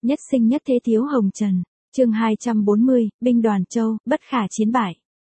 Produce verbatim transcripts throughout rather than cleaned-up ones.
Nhất sinh nhất thế thiếu hồng trần. Chương hai trăm bốn mươi, binh đoàn châu, bất khả chiến bại.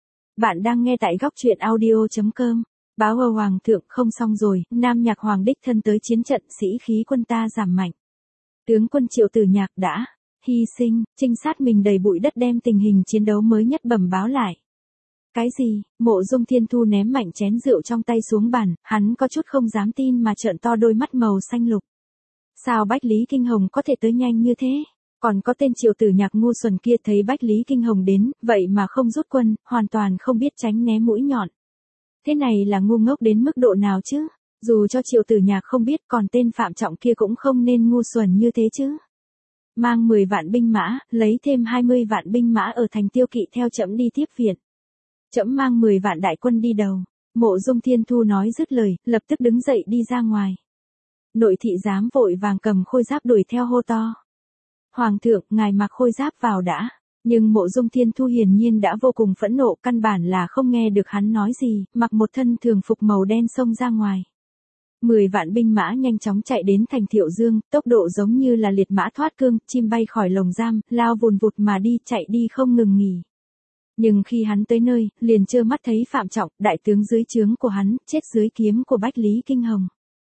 Bạn đang nghe tại góc truyện audio chấm com. Báo hờ hoàng thượng không xong rồi, Nam Nhạc Hoàng đích thân tới chiến trận, sĩ khí quân ta giảm mạnh. Tướng quân Triệu Tử Nhạc đã hy sinh, trinh sát mình đầy bụi đất đem tình hình chiến đấu mới nhất bẩm báo lại. Cái gì? Mộ Dung Thiên Thu ném mạnh chén rượu trong tay xuống bàn, hắn có chút không dám tin mà trợn to đôi mắt màu xanh lục. Sao Bách Lý Kinh Hồng có thể tới nhanh như thế? Còn có tên Triệu Tử Nhạc ngu xuẩn kia thấy Bách Lý Kinh Hồng đến, vậy mà không rút quân, hoàn toàn không biết tránh né mũi nhọn. Thế này là ngu ngốc đến mức độ nào chứ? Dù cho Triệu Tử Nhạc không biết, còn tên Phạm Trọng kia cũng không nên ngu xuẩn như thế chứ. Mang mười vạn binh mã, lấy thêm hai mươi vạn binh mã ở thành Tiêu Kỵ theo trẫm đi tiếp viện. Trẫm mang mười vạn đại quân đi đầu. Mộ Dung Thiên Thu nói dứt lời, lập tức đứng dậy đi ra ngoài. Nội thị giám vội vàng cầm khôi giáp đuổi theo hô to. Hoàng thượng, ngài mặc khôi giáp vào đã. Nhưng Mộ Dung Thiên Thu hiển nhiên đã vô cùng phẫn nộ, căn bản là không nghe được hắn nói gì, mặc một thân thường phục màu đen xông ra ngoài. Mười vạn binh mã nhanh chóng chạy đến thành Thiệu Dương, tốc độ giống như là liệt mã thoát cương, chim bay khỏi lồng giam, lao vùn vụt mà đi, chạy đi không ngừng nghỉ. Nhưng khi hắn tới nơi, liền trơ mắt thấy Phạm Trọng, đại tướng dưới trướng của hắn, chết dưới kiếm của Bách Lý Kinh Hồng.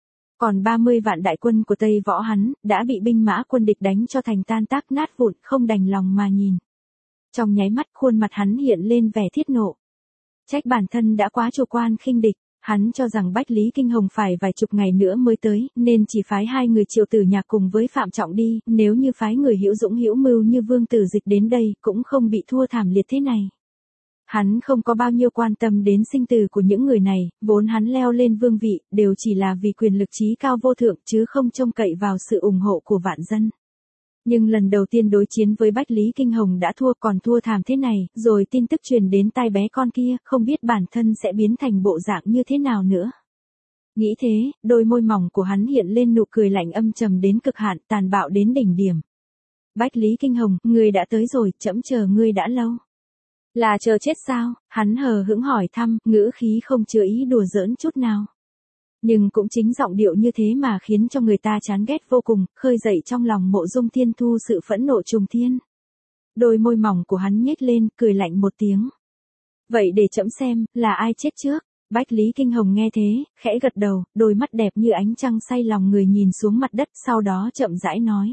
Còn ba mươi vạn đại quân của Tây Võ hắn, đã bị binh mã quân địch đánh cho thành tan tác nát vụn, không đành lòng mà nhìn. Trong nháy mắt khuôn mặt hắn hiện lên vẻ thiết nộ. Trách bản thân đã quá chủ quan khinh địch, hắn cho rằng Bách Lý Kinh Hồng phải vài chục ngày nữa mới tới, nên chỉ phái hai người Triệu Tử Nhạc cùng với Phạm Trọng đi, nếu như phái người hữu dũng hữu mưu như Vương Tử Dịch đến đây, cũng không bị thua thảm liệt thế này. Hắn không có bao nhiêu quan tâm đến sinh tử của những người này, vốn hắn leo lên vương vị, đều chỉ là vì quyền lực trí cao vô thượng chứ không trông cậy vào sự ủng hộ của vạn dân. Nhưng lần đầu tiên đối chiến với Bách Lý Kinh Hồng đã thua, còn thua thảm thế này, rồi tin tức truyền đến tai bé con kia, không biết bản thân sẽ biến thành bộ dạng như thế nào nữa. Nghĩ thế, đôi môi mỏng của hắn hiện lên nụ cười lạnh âm trầm đến cực hạn, tàn bạo đến đỉnh điểm. Bách Lý Kinh Hồng, ngươi đã tới rồi, trẫm chờ ngươi đã lâu. Là chờ chết sao? Hắn hờ hững hỏi thăm, ngữ khí không chứa ý đùa giỡn chút nào. Nhưng cũng chính giọng điệu như thế mà khiến cho người ta chán ghét vô cùng, khơi dậy trong lòng Mộ Dung Thiên Thu sự phẫn nộ trùng thiên. Đôi môi mỏng của hắn nhếch lên, cười lạnh một tiếng. Vậy để trẫm xem, là ai chết trước? Bách Lý Kinh Hồng nghe thế, khẽ gật đầu, đôi mắt đẹp như ánh trăng say lòng người nhìn xuống mặt đất, sau đó chậm rãi nói.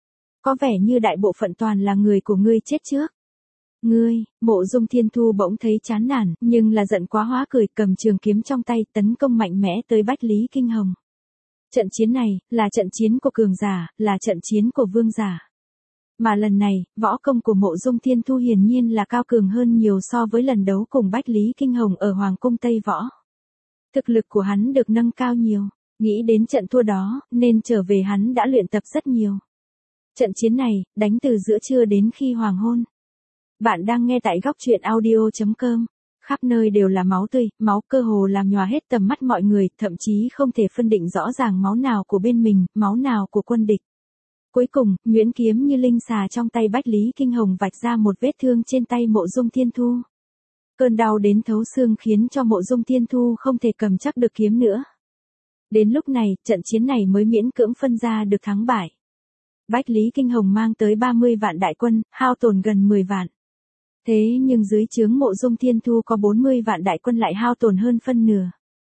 Có vẻ như đại bộ phận toàn là người của ngươi chết trước. Ngươi, Mộ Dung Thiên Thu bỗng thấy chán nản, nhưng là giận quá hóa cười, cầm trường kiếm trong tay tấn công mạnh mẽ tới Bách Lý Kinh Hồng. Trận chiến này, là trận chiến của cường giả, là trận chiến của vương giả. Mà lần này, võ công của Mộ Dung Thiên Thu hiển nhiên là cao cường hơn nhiều so với lần đấu cùng Bách Lý Kinh Hồng ở Hoàng cung Tây Võ. Thực lực của hắn được nâng cao nhiều, nghĩ đến trận thua đó, nên trở về hắn đã luyện tập rất nhiều. Trận chiến này, đánh từ giữa trưa đến khi hoàng hôn. Bạn đang nghe tại góc truyện audio chấm com. Khắp nơi đều là máu tươi, máu cơ hồ làm nhòa hết tầm mắt mọi người, thậm chí không thể phân định rõ ràng máu nào của bên mình, máu nào của quân địch. Cuối cùng, nhuyễn kiếm như linh xà trong tay Bách Lý Kinh Hồng vạch ra một vết thương trên tay Mộ Dung Thiên Thu. Cơn đau đến thấu xương khiến cho Mộ Dung Thiên Thu không thể cầm chắc được kiếm nữa. Đến lúc này, trận chiến này mới miễn cưỡng phân ra được thắng bại. Bách Lý Kinh Hồng mang tới ba mươi vạn đại quân, hao tổn gần mười vạn. Thế nhưng dưới trướng Mộ Dung Thiên Thu có bốn mươi vạn đại quân lại hao tổn hơn phân nửa.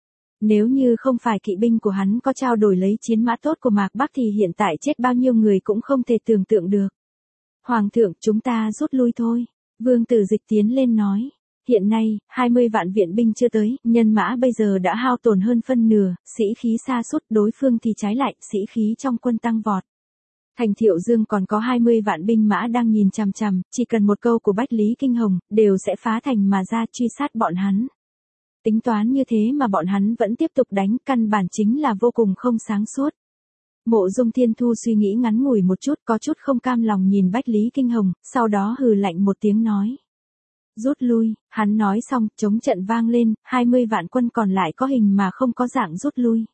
Nếu như không phải kỵ binh của hắn có trao đổi lấy chiến mã tốt của Mạc Bắc thì hiện tại chết bao nhiêu người cũng không thể tưởng tượng được. Hoàng thượng, chúng ta rút lui thôi. Vương Tử Dịch tiến lên nói. Hiện nay, hai mươi vạn viện binh chưa tới, nhân mã bây giờ đã hao tổn hơn phân nửa, sĩ khí sa sút, đối phương thì trái lại, sĩ khí trong quân tăng vọt. Thành Thiệu Dương còn có hai mươi vạn binh mã đang nhìn chằm chằm, chỉ cần một câu của Bách Lý Kinh Hồng, đều sẽ phá thành mà ra truy sát bọn hắn. Tính toán như thế mà bọn hắn vẫn tiếp tục đánh, căn bản chính là vô cùng không sáng suốt. Mộ Dung Thiên Thu suy nghĩ ngắn ngủi một chút, có chút không cam lòng nhìn Bách Lý Kinh Hồng, sau đó hừ lạnh một tiếng nói. Rút lui, hắn nói xong, chống trận vang lên, hai mươi vạn quân còn lại có hình mà không có dạng rút lui.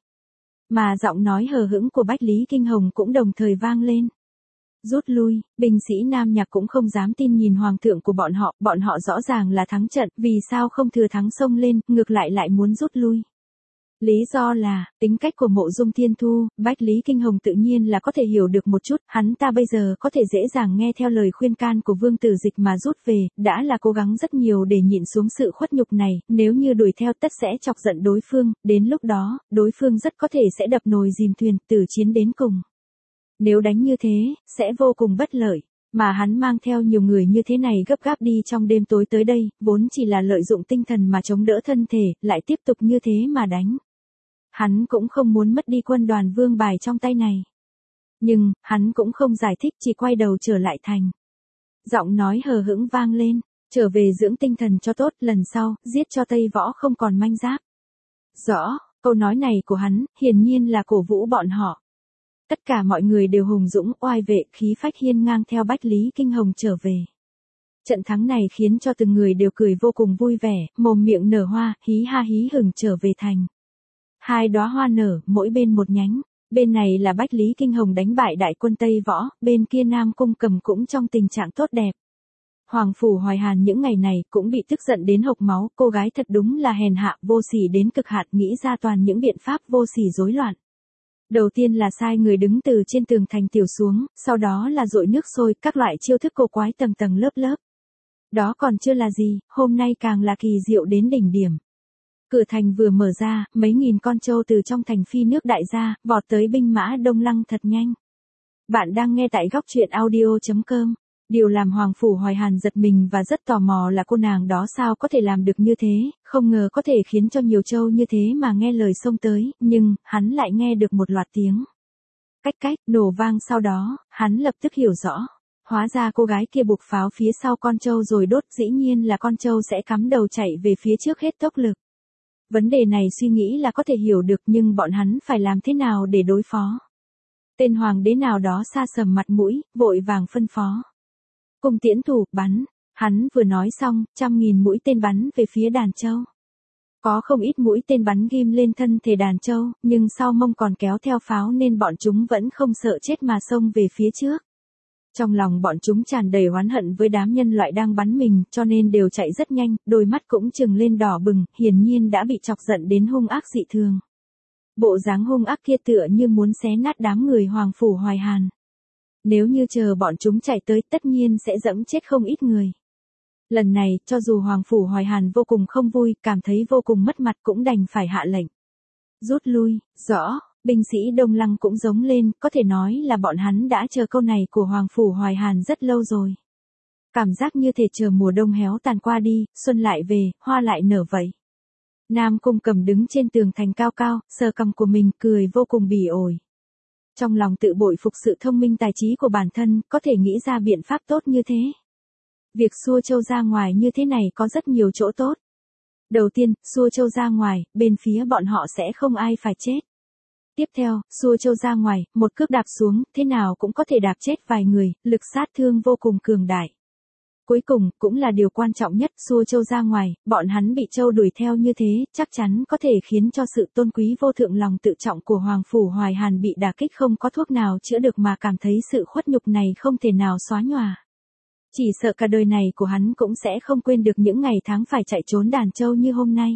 Mà giọng nói hờ hững của Bách Lý Kinh Hồng cũng đồng thời vang lên. Rút lui, binh sĩ Nam Nhạc cũng không dám tin nhìn hoàng thượng của bọn họ, bọn họ rõ ràng là thắng trận, vì sao không thừa thắng xông lên, ngược lại lại muốn rút lui. Lý do là, tính cách của Mộ Dung Thiên Thu, Bách Lý Kinh Hồng tự nhiên là có thể hiểu được một chút, hắn ta bây giờ có thể dễ dàng nghe theo lời khuyên can của Vương Tử Dịch mà rút về, đã là cố gắng rất nhiều để nhịn xuống sự khuất nhục này, nếu như đuổi theo tất sẽ chọc giận đối phương, đến lúc đó, đối phương rất có thể sẽ đập nồi dìm thuyền, tử chiến đến cùng. Nếu đánh như thế, sẽ vô cùng bất lợi. Mà hắn mang theo nhiều người như thế này gấp gáp đi trong đêm tối tới đây, vốn chỉ là lợi dụng tinh thần mà chống đỡ thân thể, lại tiếp tục như thế mà đánh. Hắn cũng không muốn mất đi quân đoàn vương bài trong tay này. Nhưng, hắn cũng không giải thích, chỉ quay đầu trở lại thành. Giọng nói hờ hững vang lên, trở về dưỡng tinh thần cho tốt, lần sau, giết cho Tây Võ không còn manh giáp. Rõ, câu nói này của hắn, hiển nhiên là cổ vũ bọn họ. Tất cả mọi người đều hùng dũng, oai vệ, khí phách hiên ngang theo Bách Lý Kinh Hồng trở về. Trận thắng này khiến cho từng người đều cười vô cùng vui vẻ, mồm miệng nở hoa, hí ha hí hửng trở về thành. Hai đóa hoa nở, mỗi bên một nhánh. Bên này là Bách Lý Kinh Hồng đánh bại đại quân Tây Võ, bên kia Nam Cung Cầm cũng trong tình trạng tốt đẹp. Hoàng phủ Hoài Hàn những ngày này cũng bị tức giận đến hộc máu, cô gái thật đúng là hèn hạ, vô sỉ đến cực hạn, nghĩ ra toàn những biện pháp vô sỉ rối loạn. Đầu tiên là sai người đứng từ trên tường thành tiểu xuống, sau đó là dội nước sôi, các loại chiêu thức cổ quái tầng tầng lớp lớp. Đó còn chưa là gì, hôm nay càng là kỳ diệu đến đỉnh điểm. Cửa thành vừa mở ra, mấy nghìn con trâu từ trong thành phi nước đại ra, vọt tới binh mã Đông Lăng thật nhanh. Bạn đang nghe tại góc truyện audio chấm com. Điều làm Hoàng phủ Hoài Hàn giật mình và rất tò mò là cô nàng đó sao có thể làm được như thế, không ngờ có thể khiến cho nhiều trâu như thế mà nghe lời xông tới, nhưng, hắn lại nghe được một loạt tiếng. Cách cách, nổ vang sau đó, hắn lập tức hiểu rõ. Hóa ra cô gái kia buộc pháo phía sau con trâu rồi đốt, dĩ nhiên là con trâu sẽ cắm đầu chạy về phía trước hết tốc lực. Vấn đề này suy nghĩ là có thể hiểu được nhưng bọn hắn phải làm thế nào để đối phó. Tên hoàng đế nào đó sa sầm mặt mũi, vội vàng phân phó. Cung tiễn thủ, bắn. Hắn vừa nói xong, trăm nghìn mũi tên bắn về phía đàn trâu. Có không ít mũi tên bắn ghim lên thân thể đàn trâu, nhưng sau mông còn kéo theo pháo nên bọn chúng vẫn không sợ chết mà xông về phía trước. Trong lòng bọn chúng tràn đầy oán hận với đám nhân loại đang bắn mình, cho nên đều chạy rất nhanh, đôi mắt cũng trừng lên đỏ bừng, hiển nhiên đã bị chọc giận đến hung ác dị thường. Bộ dáng hung ác kia tựa như muốn xé nát đám người Hoàng phủ Hoài Hàn. Nếu như chờ bọn chúng chạy tới tất nhiên sẽ dẫm chết không ít người. Lần này, cho dù Hoàng phủ Hoài Hàn vô cùng không vui, cảm thấy vô cùng mất mặt cũng đành phải hạ lệnh. Rút lui, rõ, binh sĩ Đông Lăng cũng giống lên, có thể nói là bọn hắn đã chờ câu này của Hoàng phủ Hoài Hàn rất lâu rồi. Cảm giác như thể chờ mùa đông héo tàn qua đi, xuân lại về, hoa lại nở vậy. Nam Cung Cầm đứng trên tường thành cao cao, sờ cằm của mình, cười vô cùng bỉ ổi. Trong lòng tự bội phục sự thông minh tài trí của bản thân, có thể nghĩ ra biện pháp tốt như thế. Việc xua trâu ra ngoài như thế này có rất nhiều chỗ tốt. Đầu tiên, xua trâu ra ngoài, bên phía bọn họ sẽ không ai phải chết. Tiếp theo, xua trâu ra ngoài, một cước đạp xuống, thế nào cũng có thể đạp chết vài người, lực sát thương vô cùng cường đại. Cuối cùng, cũng là điều quan trọng nhất, xua trâu ra ngoài, bọn hắn bị trâu đuổi theo như thế, chắc chắn có thể khiến cho sự tôn quý vô thượng lòng tự trọng của Hoàng phủ Hoài Hàn bị đả kích không có thuốc nào chữa được mà cảm thấy sự khuất nhục này không thể nào xóa nhòa. Chỉ sợ cả đời này của hắn cũng sẽ không quên được những ngày tháng phải chạy trốn đàn trâu như hôm nay.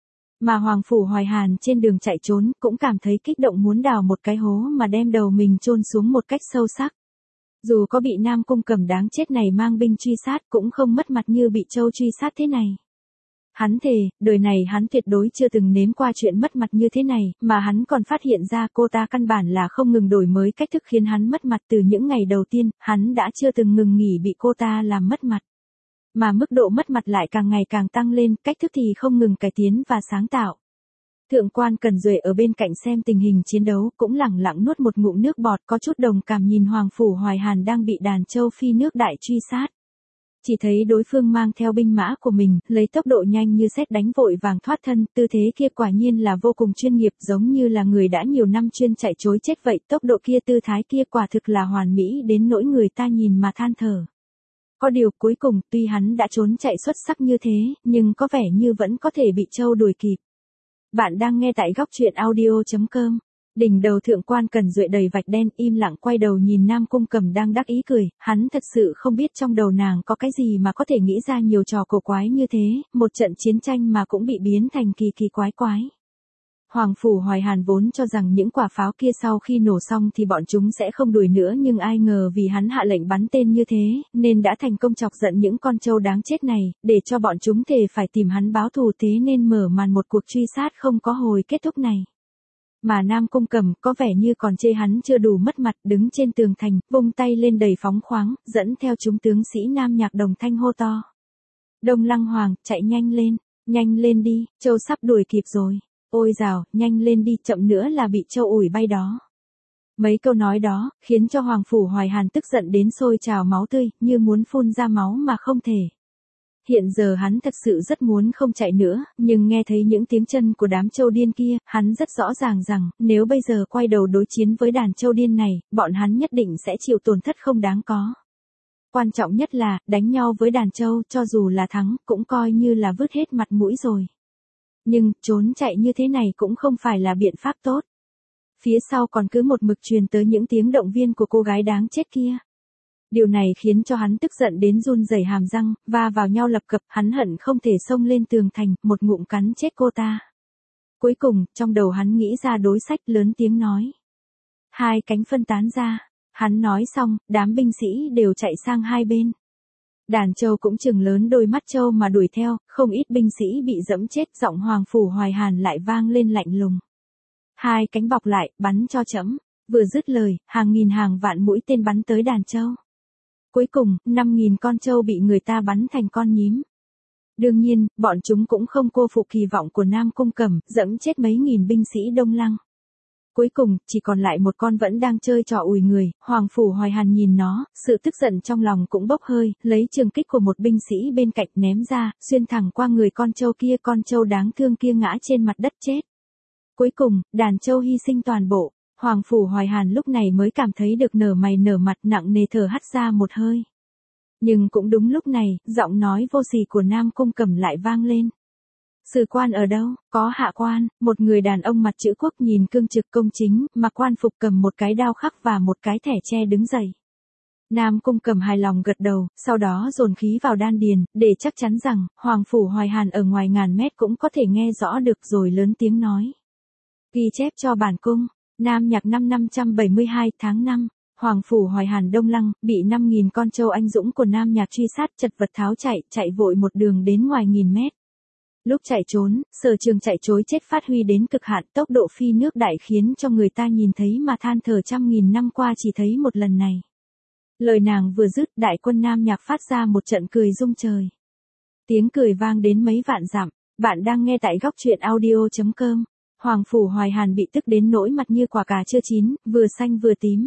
Mà Hoàng phủ Hoài Hàn trên đường chạy trốn cũng cảm thấy kích động muốn đào một cái hố mà đem đầu mình chôn xuống một cách sâu sắc. Dù có bị Nam Cung Cầm đáng chết này mang binh truy sát cũng không mất mặt như bị trâu truy sát thế này. Hắn thề, đời này hắn tuyệt đối chưa từng nếm qua chuyện mất mặt như thế này, mà hắn còn phát hiện ra cô ta căn bản là không ngừng đổi mới cách thức khiến hắn mất mặt từ những ngày đầu tiên, hắn đã chưa từng ngừng nghỉ bị cô ta làm mất mặt. Mà mức độ mất mặt lại càng ngày càng tăng lên, cách thức thì không ngừng cải tiến và sáng tạo. Thượng quan Cần Duệ ở bên cạnh xem tình hình chiến đấu cũng lẳng lặng nuốt một ngụm nước bọt, có chút đồng cảm nhìn Hoàng phủ Hoài Hàn đang bị đàn trâu phi nước đại truy sát. Chỉ thấy đối phương mang theo binh mã của mình, lấy tốc độ nhanh như sét đánh vội vàng thoát thân, tư thế kia quả nhiên là vô cùng chuyên nghiệp, giống như là người đã nhiều năm chuyên chạy trối chết vậy, tốc độ kia tư thái kia quả thực là hoàn mỹ đến nỗi người ta nhìn mà than thở. Có điều cuối cùng, tuy hắn đã trốn chạy xuất sắc như thế, nhưng có vẻ như vẫn có thể bị trâu đuổi kịp. Bạn đang nghe tại góc truyện audio chấm com. Đỉnh đầu thượng quan Cần Duệ đầy vạch đen, im lặng quay đầu nhìn Nam Cung Cầm đang đắc ý cười, hắn thật sự không biết trong đầu nàng có cái gì mà có thể nghĩ ra nhiều trò cổ quái như thế, một trận chiến tranh mà cũng bị biến thành kỳ kỳ quái quái. Hoàng Phủ Hoài Hàn vốn cho rằng những quả pháo kia sau khi nổ xong thì bọn chúng sẽ không đuổi nữa, nhưng ai ngờ vì hắn hạ lệnh bắn tên như thế, nên đã thành công chọc giận những con trâu đáng chết này, để cho bọn chúng thề phải tìm hắn báo thù, thế nên mở màn một cuộc truy sát không có hồi kết thúc này. Mà Nam Cung Cẩm có vẻ như còn chê hắn chưa đủ mất mặt, đứng trên tường thành, vung tay lên đầy phóng khoáng, dẫn theo chúng tướng sĩ Nam Nhạc đồng thanh hô to. Đông Lăng Hoàng, chạy nhanh lên, nhanh lên đi, Châu sắp đuổi kịp rồi. Ôi dào, nhanh lên đi, chậm nữa là bị Châu ủi bay đó. Mấy câu nói đó, khiến cho Hoàng Phủ Hoài Hàn tức giận đến sôi trào máu tươi, như muốn phun ra máu mà không thể. Hiện giờ hắn thật sự rất muốn không chạy nữa, nhưng nghe thấy những tiếng chân của đám Châu điên kia, hắn rất rõ ràng rằng, nếu bây giờ quay đầu đối chiến với đàn Châu điên này, bọn hắn nhất định sẽ chịu tổn thất không đáng có. Quan trọng nhất là, đánh nhau với đàn Châu, cho dù là thắng, cũng coi như là vứt hết mặt mũi rồi. Nhưng, trốn chạy như thế này cũng không phải là biện pháp tốt. Phía sau còn cứ một mực truyền tới những tiếng động viên của cô gái đáng chết kia. Điều này khiến cho hắn tức giận đến run rẩy hàm răng, va vào nhau lập cập, hắn hận không thể xông lên tường thành, một ngụm cắn chết cô ta. Cuối cùng, trong đầu hắn nghĩ ra đối sách, lớn tiếng nói. Hai cánh phân tán ra. Hắn nói xong, đám binh sĩ đều chạy sang hai bên. Đàn Châu cũng chừng lớn đôi mắt Châu mà đuổi theo, không ít binh sĩ bị dẫm chết, giọng Hoàng Phủ Hoài Hàn lại vang lên lạnh lùng. Hai cánh bọc lại, bắn cho trẫm. Vừa dứt lời, hàng nghìn hàng vạn mũi tên bắn tới đàn Châu. Cuối cùng, năm nghìn con trâu bị người ta bắn thành con nhím. Đương nhiên, bọn chúng cũng không cô phụ kỳ vọng của Nam Cung Cẩm, dẫm chết mấy nghìn binh sĩ Đông Lăng. Cuối cùng, chỉ còn lại một con vẫn đang chơi trò ủi người, Hoàng Phủ Hoài Hàn nhìn nó, sự tức giận trong lòng cũng bốc hơi, lấy trường kích của một binh sĩ bên cạnh ném ra, xuyên thẳng qua người con trâu kia, con trâu đáng thương kia ngã trên mặt đất chết. Cuối cùng, đàn trâu hy sinh toàn bộ. Hoàng Phủ Hoài Hàn lúc này mới cảm thấy được nở mày nở mặt, nặng nề thở hắt ra một hơi. Nhưng cũng đúng lúc này, giọng nói vô sỉ của Nam Cung Cẩm lại vang lên. Sử quan ở đâu? Có hạ quan, một người đàn ông mặt chữ quốc nhìn cương trực công chính, mặc quan phục cầm một cái đao khắc và một cái thẻ tre đứng dậy. Nam Cung Cẩm hài lòng gật đầu, sau đó dồn khí vào đan điền, để chắc chắn rằng, Hoàng Phủ Hoài Hàn ở ngoài ngàn mét cũng có thể nghe rõ được, rồi lớn tiếng nói. Ghi chép cho bản cung. Nam Nhạc năm năm trăm bảy mươi hai tháng năm, Hoàng Phủ Hoài Hàn Đông Lăng, bị năm nghìn con trâu anh dũng của Nam Nhạc truy sát, chật vật tháo chạy, chạy vội một đường đến ngoài nghìn mét. Lúc chạy trốn, Sở Trường chạy trối chết phát huy đến cực hạn, tốc độ phi nước đại khiến cho người ta nhìn thấy mà than thở, trăm nghìn năm qua chỉ thấy một lần này. Lời nàng vừa dứt, đại quân Nam Nhạc phát ra một trận cười rung trời. Tiếng cười vang đến mấy vạn dặm. Bạn đang nghe tại góc truyện audio chấm com. Hoàng Phủ Hoài Hàn bị tức đến nỗi mặt như quả cà chưa chín, vừa xanh vừa tím.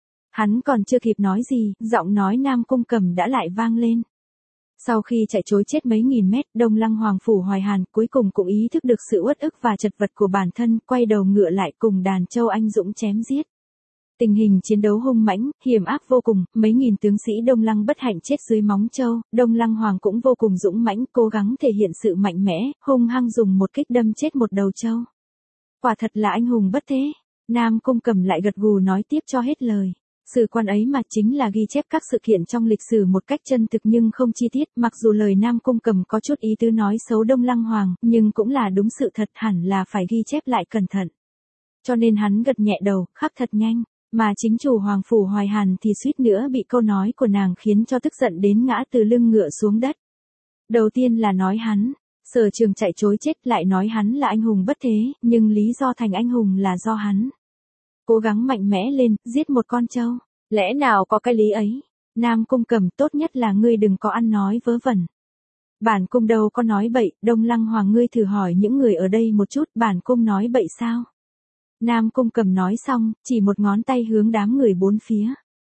Hắn còn chưa kịp nói gì, giọng nói Nam Cung Cẩm đã lại vang lên. Sau khi chạy trối chết mấy nghìn mét, Đông Lăng Hoàng Phủ Hoài Hàn cuối cùng cũng ý thức được sự uất ức và chật vật của bản thân, quay đầu ngựa lại cùng đàn trâu anh dũng chém giết. Tình hình chiến đấu hung mãnh, hiểm ác vô cùng, mấy nghìn tướng sĩ Đông Lăng bất hạnh chết dưới móng trâu, Đông Lăng Hoàng cũng vô cùng dũng mãnh, cố gắng thể hiện sự mạnh mẽ, hung hăng dùng một kích đâm chết một đầu trâu. Quả thật là anh hùng bất thế. Nam Cung Cẩm lại gật gù nói tiếp cho hết lời. Sử quan ấy mà chính là ghi chép các sự kiện trong lịch sử một cách chân thực nhưng không chi tiết, mặc dù lời Nam Cung Cẩm có chút ý tứ nói xấu Đông Lăng Hoàng, nhưng cũng là đúng sự thật, hẳn là phải ghi chép lại cẩn thận. Cho nên hắn gật nhẹ đầu, khắc thật nhanh, mà chính chủ Hoàng Phủ Hoài Hàn thì suýt nữa bị câu nói của nàng khiến cho tức giận đến ngã từ lưng ngựa xuống đất. Đầu tiên là nói hắn. Sở Trường chạy trối chết, lại nói hắn là anh hùng bất thế, nhưng lý do thành anh hùng là do hắn cố gắng mạnh mẽ lên, giết một con trâu. Lẽ nào có cái lý ấy? Nam Cung Cẩm, tốt nhất là ngươi đừng có ăn nói vớ vẩn. Bản cung đâu có nói bậy, Đông Lăng Hoàng ngươi thử hỏi những người ở đây một chút, bản cung nói bậy sao? Nam Cung Cẩm nói xong, chỉ một ngón tay hướng đám người bốn phía.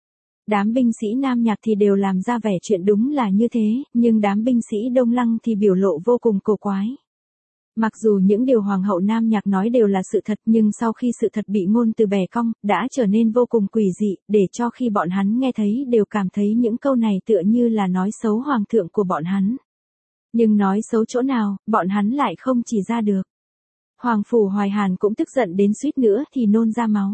Đám binh sĩ Nam Nhạc thì đều làm ra vẻ chuyện đúng là như thế, nhưng đám binh sĩ Đông Lăng thì biểu lộ vô cùng cổ quái. Mặc dù những điều Hoàng hậu Nam Nhạc nói đều là sự thật, nhưng sau khi sự thật bị ngôn từ bẻ cong, đã trở nên vô cùng quỷ dị, để cho khi bọn hắn nghe thấy đều cảm thấy những câu này tựa như là nói xấu Hoàng thượng của bọn hắn. Nhưng nói xấu chỗ nào, bọn hắn lại không chỉ ra được. Hoàng Phủ Hoài Hàn cũng tức giận đến suýt nữa thì nôn ra máu.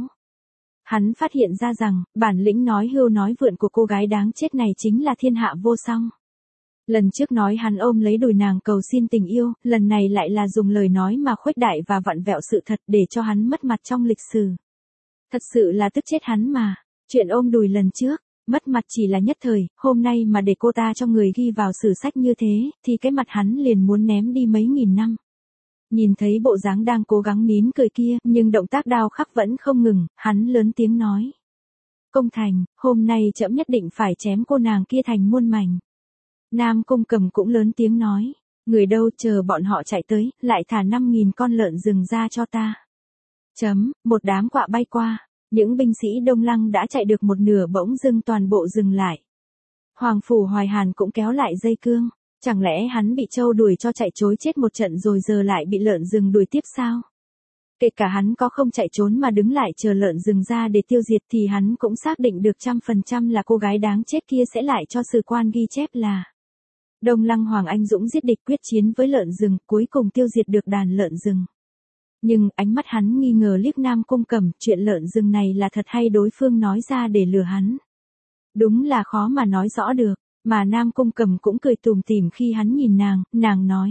Hắn phát hiện ra rằng, bản lĩnh nói hưu nói vượn của cô gái đáng chết này chính là thiên hạ vô song. Lần trước nói hắn ôm lấy đùi nàng cầu xin tình yêu, lần này lại là dùng lời nói mà khuếch đại và vặn vẹo sự thật để cho hắn mất mặt trong lịch sử. Thật sự là tức chết hắn mà. Chuyện ôm đùi lần trước, mất mặt chỉ là nhất thời, hôm nay mà để cô ta cho người ghi vào sử sách như thế, thì cái mặt hắn liền muốn ném đi mấy nghìn năm. Nhìn thấy bộ dáng đang cố gắng nín cười kia, nhưng động tác đao khắc vẫn không ngừng, hắn lớn tiếng nói. Công Thành, hôm nay trẫm nhất định phải chém cô nàng kia thành muôn mảnh. Nam Cung Cầm cũng lớn tiếng nói. Người đâu, chờ bọn họ chạy tới, lại thả năm nghìn con lợn rừng ra cho ta. Chấm, một đám quạ bay qua. Những binh sĩ Đông Lăng đã chạy được một nửa bỗng dưng toàn bộ dừng lại. Hoàng Phủ Hoài Hàn cũng kéo lại dây cương. Chẳng lẽ hắn bị trâu đuổi cho chạy trối chết một trận rồi giờ lại bị lợn rừng đuổi tiếp sao? Kể cả hắn có không chạy trốn mà đứng lại chờ lợn rừng ra để tiêu diệt thì hắn cũng xác định được trăm phần trăm là cô gái đáng chết kia sẽ lại cho sử quan ghi chép là Đông Lăng Hoàng anh dũng giết địch quyết chiến với lợn rừng, cuối cùng tiêu diệt được đàn lợn rừng. Nhưng ánh mắt hắn nghi ngờ liếc Nam Cung Cầm, chuyện lợn rừng này là thật hay đối phương nói ra để lừa hắn. Đúng là khó mà nói rõ được, mà Nam Cung Cầm cũng cười tủm tỉm khi hắn nhìn nàng, nàng nói.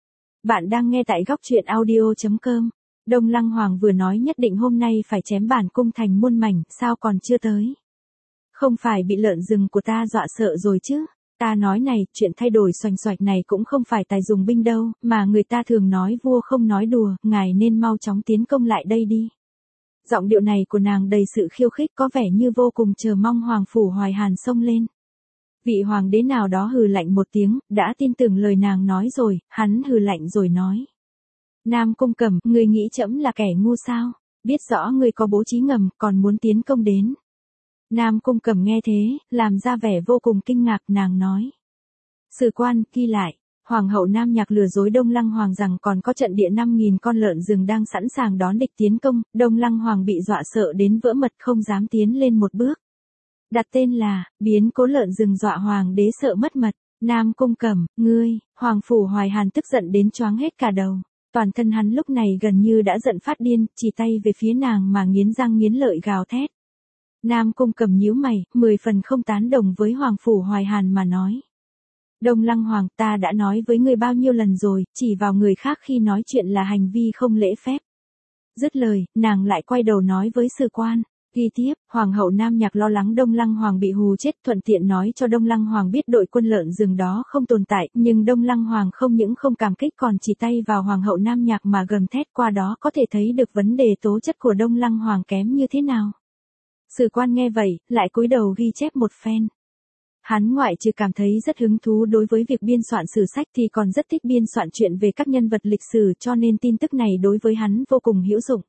Bạn đang nghe tại góc truyện audio chấm com. Đông Lăng Hoàng vừa nói nhất định hôm nay phải chém bản cung thành muôn mảnh, sao còn chưa tới? Không phải bị lợn rừng của ta dọa sợ rồi chứ? Ta nói này, chuyện thay đổi xoành xoạch này cũng không phải tài dùng binh đâu, mà người ta thường nói vua không nói đùa, ngài nên mau chóng tiến công lại đây đi. Giọng điệu này của nàng đầy sự khiêu khích, có vẻ như vô cùng chờ mong Hoàng Phủ Hoài Hàn xông lên. Vị hoàng đế nào đó hừ lạnh một tiếng, đã tin tưởng lời nàng nói rồi, hắn hừ lạnh rồi nói. Nam Cung Cầm, ngươi nghĩ trẫm là kẻ ngu sao? Biết rõ ngươi có bố trí ngầm, còn muốn tiến công đến. Nam Cung Cầm nghe thế, làm ra vẻ vô cùng kinh ngạc, nàng nói. Sử quan, ghi lại, Hoàng hậu Nam Nhạc lừa dối Đông Lăng Hoàng rằng còn có trận địa năm nghìn con lợn rừng đang sẵn sàng đón địch tiến công, Đông Lăng Hoàng bị dọa sợ đến vỡ mật không dám tiến lên một bước. Đặt tên là, biến cố lợn rừng dọa Hoàng đế sợ mất mật. Nam Cung Cầm, ngươi, Hoàng Phủ Hoài Hàn tức giận đến choáng hết cả đầu. Toàn thân hắn lúc này gần như đã giận phát điên, chỉ tay về phía nàng mà nghiến răng nghiến lợi gào thét. Nam Cung Cầm nhíu mày, mười phần không tán đồng với Hoàng Phủ Hoài Hàn mà nói. Đông Lăng Hoàng, ta đã nói với ngươi bao nhiêu lần rồi, chỉ vào người khác khi nói chuyện là hành vi không lễ phép. Dứt lời, nàng lại quay đầu nói với sử quan. Ghi tiếp, Hoàng hậu Nam Nhạc lo lắng Đông Lăng Hoàng bị hù chết, thuận tiện nói cho Đông Lăng Hoàng biết đội quân lợn rừng đó không tồn tại, nhưng Đông Lăng Hoàng không những không cảm kích còn chỉ tay vào Hoàng hậu Nam Nhạc mà gầm thét, qua đó có thể thấy được vấn đề tố chất của Đông Lăng Hoàng kém như thế nào. Sử quan nghe vậy, lại cúi đầu ghi chép một phen. Hắn ngoại trừ cảm thấy rất hứng thú đối với việc biên soạn sử sách thì còn rất thích biên soạn chuyện về các nhân vật lịch sử, cho nên tin tức này đối với hắn vô cùng hữu dụng.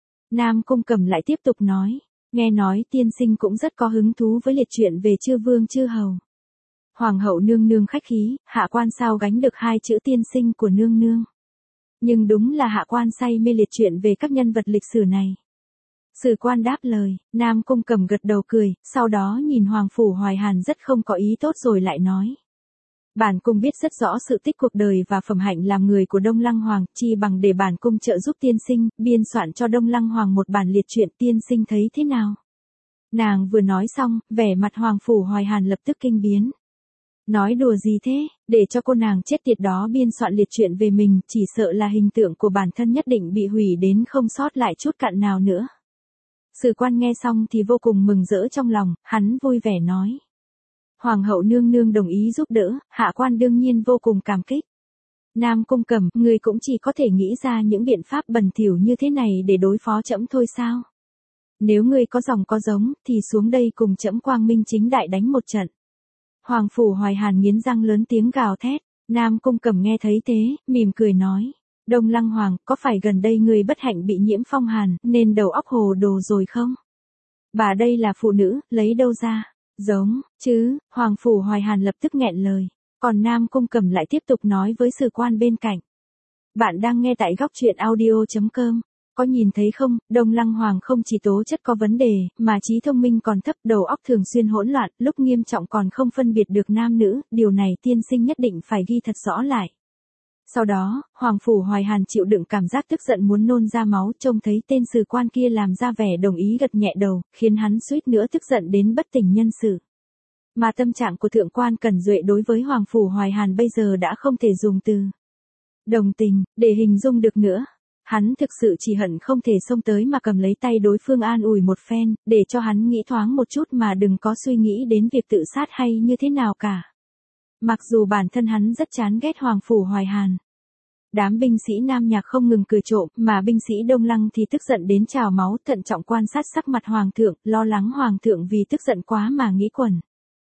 Nam Cung Cầm lại tiếp tục nói. Nghe nói tiên sinh cũng rất có hứng thú với liệt truyện về chư vương chư hầu. Hoàng hậu nương nương khách khí, hạ quan sao gánh được hai chữ tiên sinh của nương nương. Nhưng đúng là hạ quan say mê liệt truyện về các nhân vật lịch sử này. Sử quan đáp lời, Nam Cung Cầm gật đầu cười, sau đó nhìn Hoàng Phủ Hoài Hàn rất không có ý tốt rồi lại nói. Bản cung biết rất rõ sự tích cuộc đời và phẩm hạnh làm người của Đông Lăng Hoàng, chi bằng để bản cung trợ giúp tiên sinh, biên soạn cho Đông Lăng Hoàng một bản liệt truyện, tiên sinh thấy thế nào? Nàng vừa nói xong, vẻ mặt Hoàng Phủ Hoài Hàn lập tức kinh biến. Nói đùa gì thế, để cho cô nàng chết tiệt đó biên soạn liệt truyện về mình, chỉ sợ là hình tượng của bản thân nhất định bị hủy đến không sót lại chút cặn nào nữa. Sử quan nghe xong thì vô cùng mừng rỡ trong lòng, hắn vui vẻ nói. Hoàng hậu nương nương đồng ý giúp đỡ, hạ quan đương nhiên vô cùng cảm kích. Nam Cung Cầm, người cũng chỉ có thể nghĩ ra những biện pháp bẩn thỉu như thế này để đối phó trẫm thôi sao? Nếu ngươi có dòng có giống, thì xuống đây cùng trẫm quang minh chính đại đánh một trận. Hoàng Phủ Hoài Hàn nghiến răng lớn tiếng gào thét. Nam Cung Cầm nghe thấy thế, mỉm cười nói. Đông Lăng Hoàng, có phải gần đây ngươi bất hạnh bị nhiễm phong hàn, nên đầu óc hồ đồ rồi không? Bà đây là phụ nữ, lấy đâu ra? Giống, chứ, Hoàng Phủ Hoài Hàn lập tức nghẹn lời. Còn Nam Cung Cầm lại tiếp tục nói với sử quan bên cạnh. Bạn đang nghe tại góc truyện audio chấm com. Có nhìn thấy không, Đông Lăng Hoàng không chỉ tố chất có vấn đề, mà trí thông minh còn thấp, đầu óc thường xuyên hỗn loạn, lúc nghiêm trọng còn không phân biệt được nam nữ, điều này tiên sinh nhất định phải ghi thật rõ lại. Sau đó, Hoàng Phủ Hoài Hàn chịu đựng cảm giác tức giận muốn nôn ra máu, trông thấy tên sử quan kia làm ra vẻ đồng ý gật nhẹ đầu, khiến hắn suýt nữa tức giận đến bất tỉnh nhân sự. Mà tâm trạng của thượng quan Cẩn Duệ đối với Hoàng Phủ Hoài Hàn bây giờ đã không thể dùng từ đồng tình để hình dung được nữa. Hắn thực sự chỉ hận không thể xông tới mà cầm lấy tay đối phương an ủi một phen, để cho hắn nghĩ thoáng một chút mà đừng có suy nghĩ đến việc tự sát hay như thế nào cả. Mặc dù bản thân hắn rất chán ghét Hoàng Phủ Hoài Hàn. Đám binh sĩ Nam Nhạc không ngừng cười trộm, mà binh sĩ Đông Lăng thì tức giận đến trào máu, thận trọng quan sát sắc mặt Hoàng thượng, lo lắng Hoàng thượng vì tức giận quá mà nghĩ quẩn.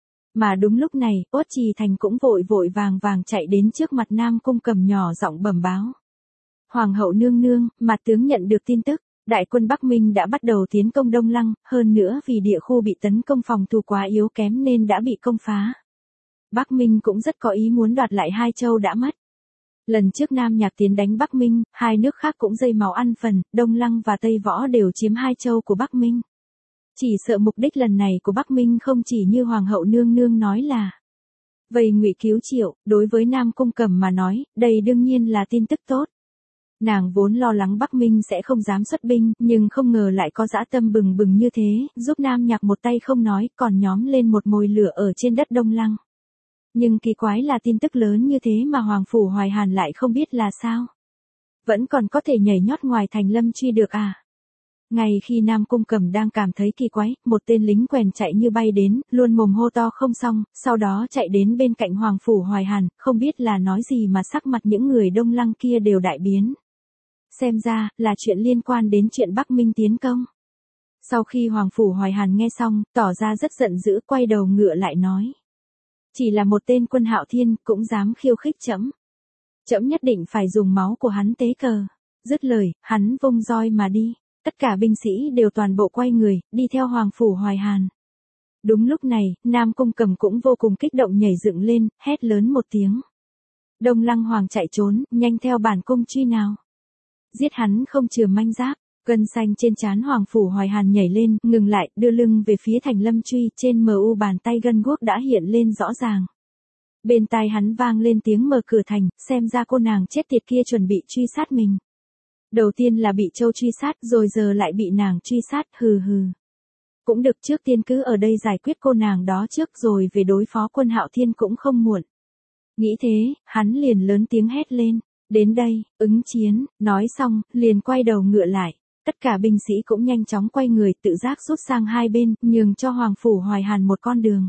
Mà đúng lúc này, Uất Trì Thành cũng vội vội vàng vàng chạy đến trước mặt Nam Cung Cầm nhỏ giọng bẩm báo. Hoàng hậu nương nương, mặt tướng nhận được tin tức, đại quân Bắc Minh đã bắt đầu tiến công Đông Lăng, hơn nữa vì địa khu bị tấn công phòng thủ quá yếu kém nên đã bị công phá. Bắc Minh cũng rất có ý muốn đoạt lại hai châu đã mất. Lần trước Nam Nhạc tiến đánh Bắc Minh, hai nước khác cũng dây máu ăn phần, Đông Lăng và Tây Võ đều chiếm hai châu của Bắc Minh. Chỉ sợ mục đích lần này của Bắc Minh không chỉ như Hoàng hậu nương nương nói là vây ngụy cứu Triệu, đối với Nam Cung Cầm mà nói, đây đương nhiên là tin tức tốt. Nàng vốn lo lắng Bắc Minh sẽ không dám xuất binh, nhưng không ngờ lại có dã tâm bừng bừng như thế, giúp Nam Nhạc một tay không nói, còn nhóm lên một mồi lửa ở trên đất Đông Lăng. Nhưng kỳ quái là tin tức lớn như thế mà Hoàng Phủ Hoài Hàn lại không biết là sao. Vẫn còn có thể nhảy nhót ngoài thành Lâm Truy được à? Ngay khi Nam Cung Cầm đang cảm thấy kỳ quái, một tên lính quèn chạy như bay đến, luôn mồm hô to không xong, sau đó chạy đến bên cạnh Hoàng Phủ Hoài Hàn, không biết là nói gì mà sắc mặt những người Đông Lăng kia đều đại biến. Xem ra, là chuyện liên quan đến chuyện Bắc Minh tiến công. Sau khi Hoàng Phủ Hoài Hàn nghe xong, tỏ ra rất giận dữ, quay đầu ngựa lại nói. Chỉ là một tên quân Hạo Thiên, cũng dám khiêu khích trẫm. Trẫm nhất định phải dùng máu của hắn tế cờ. Dứt lời, hắn vung roi mà đi. Tất cả binh sĩ đều toàn bộ quay người, đi theo Hoàng Phủ Hoài Hàn. Đúng lúc này, Nam Cung Cầm cũng vô cùng kích động nhảy dựng lên, hét lớn một tiếng. Đông Lăng Hoàng chạy trốn, nhanh theo bản cung truy nào. Giết hắn không chừa manh giáp. Gân xanh trên trán Hoàng Phủ Hoài Hàn nhảy lên, ngừng lại, đưa lưng về phía thành Lâm Truy, trên mờ u bàn tay gân guốc đã hiện lên rõ ràng. Bên tai hắn vang lên tiếng mở cửa thành, xem ra cô nàng chết tiệt kia chuẩn bị truy sát mình. Đầu tiên là bị Châu truy sát, rồi giờ lại bị nàng truy sát, hừ hừ. Cũng được, trước tiên cứ ở đây giải quyết cô nàng đó trước rồi về đối phó quân Hạo Thiên cũng không muộn. Nghĩ thế, hắn liền lớn tiếng hét lên. Đến đây, ứng chiến, nói xong, liền quay đầu ngựa lại. Tất cả binh sĩ cũng nhanh chóng quay người, tự giác rút sang hai bên, nhường cho Hoàng Phủ Hoài Hàn một con đường.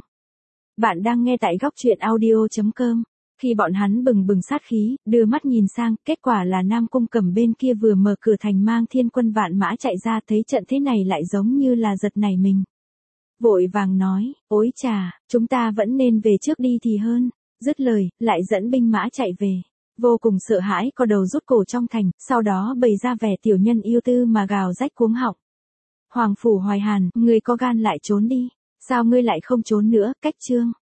Bạn đang nghe tại góc truyện audio chấm com. Khi bọn hắn bừng bừng sát khí, đưa mắt nhìn sang, kết quả là Nam Cung Cầm bên kia vừa mở cửa thành mang thiên quân vạn mã chạy ra, thấy trận thế này lại giống như là giật nảy mình. Vội vàng nói, ối chà, chúng ta vẫn nên về trước đi thì hơn. Dứt lời, lại dẫn binh mã chạy về. Vô cùng sợ hãi, co đầu rút cổ trong thành, sau đó bày ra vẻ tiểu nhân yêu tư mà gào rách cuống họng. Hoàng Phủ Hoài Hàn, ngươi có gan lại trốn đi, sao ngươi lại không trốn nữa, cách trương.